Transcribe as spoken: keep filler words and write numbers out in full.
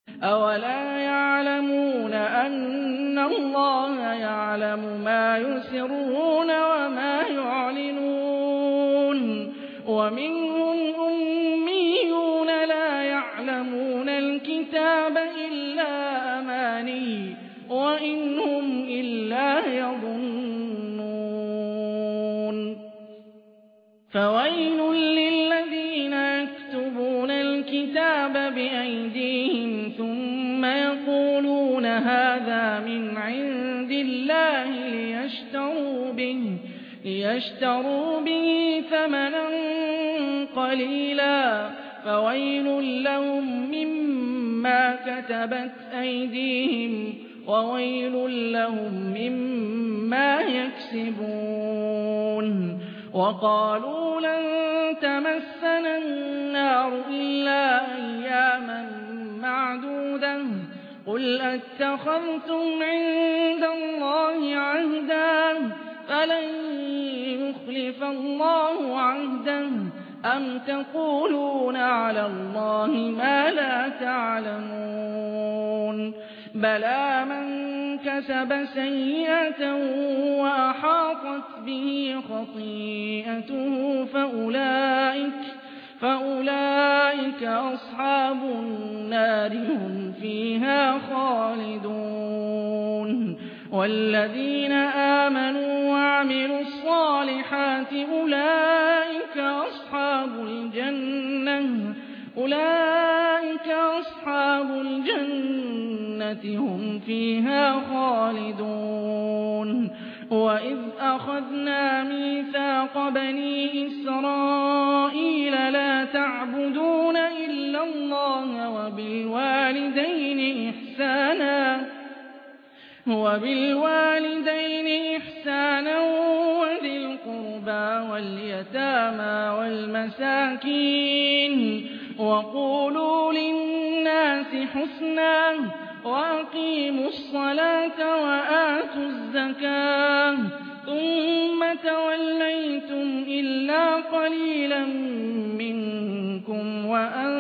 أَوَلَا يَعْلَمُونَ أَنَّ اللَّهَ يَعْلَمُ مَا يُسِرُّونَ وَمَا يُعْلِنُونَ وَمِنْهُمْ أُمِّيُّونَ لَا يَعْلَمُونَ الْكِتَابَ إِلَّا أَمَانِيَّ وَإِنْ هُمْ إِلَّا يَظُنُّونَ فَوَيْلٌ لِّلَّذِينَ يَكْتُبُونَ الْكِتَابَ بِأَيْدِيهِمْ ثُمَّ يَقُولُونَ هَٰذَا مِنْ عِندِ اللَّهِ لِيَشْتَرُوا بِهِ, ليشتروا به ثَمَنًا قَلِيلًا فَوَيْلٌ لَّهُم مِّمَّا كَتَبَتْ أَيْدِيهِمْ وَوَيْلٌ لَّهُم مِّمَّا يَكْسِبُونَ وَقَالُوا لَن تَمَسَّنَا النَّارُ إِلَّا أَيَّامًا مَّعْدُودَةً ۚ قُلْ أَتَّخَذْتُمْ عِندَ اللَّهِ عَهْدًا فَلَن يُخْلِفَ اللَّهُ عَهْدَهُ أَمْ تَقُولُونَ عَلَى اللَّهِ مَا لَا تَعْلَمُونَ بَلَىٰ مَن كَسَبَ سَيِّئَةً وَأَحَاطَتْ بِهِ خَطِيئَتُهُ فَأُولَٰئِكَ فَأُولَٰئِكَ أَصْحَابُ النَّارِ هُمْ فِيهَا خَالِدُونَ وَالَّذِينَ آمَنُوا وَعَمِلُوا الصَّالِحَاتِ أُولَٰئِكَ أَصْحَابُ الْجَنَّةِ أُولَٰئِكَ أَصْحَابُ الْجَنَّةِ هُمْ فِيهَا خَالِدُونَ وَإِذْ أَخَذْنَا مِيثَاقَ بَنِي إِسْرَائِيلَ لَا تَعْبُدُونَ إِلَّا اللَّهَ وَبِالْوَالِدَيْنِ إِحْسَانًا وَبِالْوَالِدَيْنِ إِحْسَانًا وَذِي الْقُرْبَىٰ وَالْيَتَامَىٰ وَالْمَسَاكِينِ وَقُولُوا لِلنَّاسِ حُسْنًا وَأَقِيمُوا الصَّلَاةَ وَآتُوا الزَّكَاةَ ثُمَّ تَوَلَّيْتُمْ إِلَّا قَلِيلًا مِّنكُمْ وَأَنتُم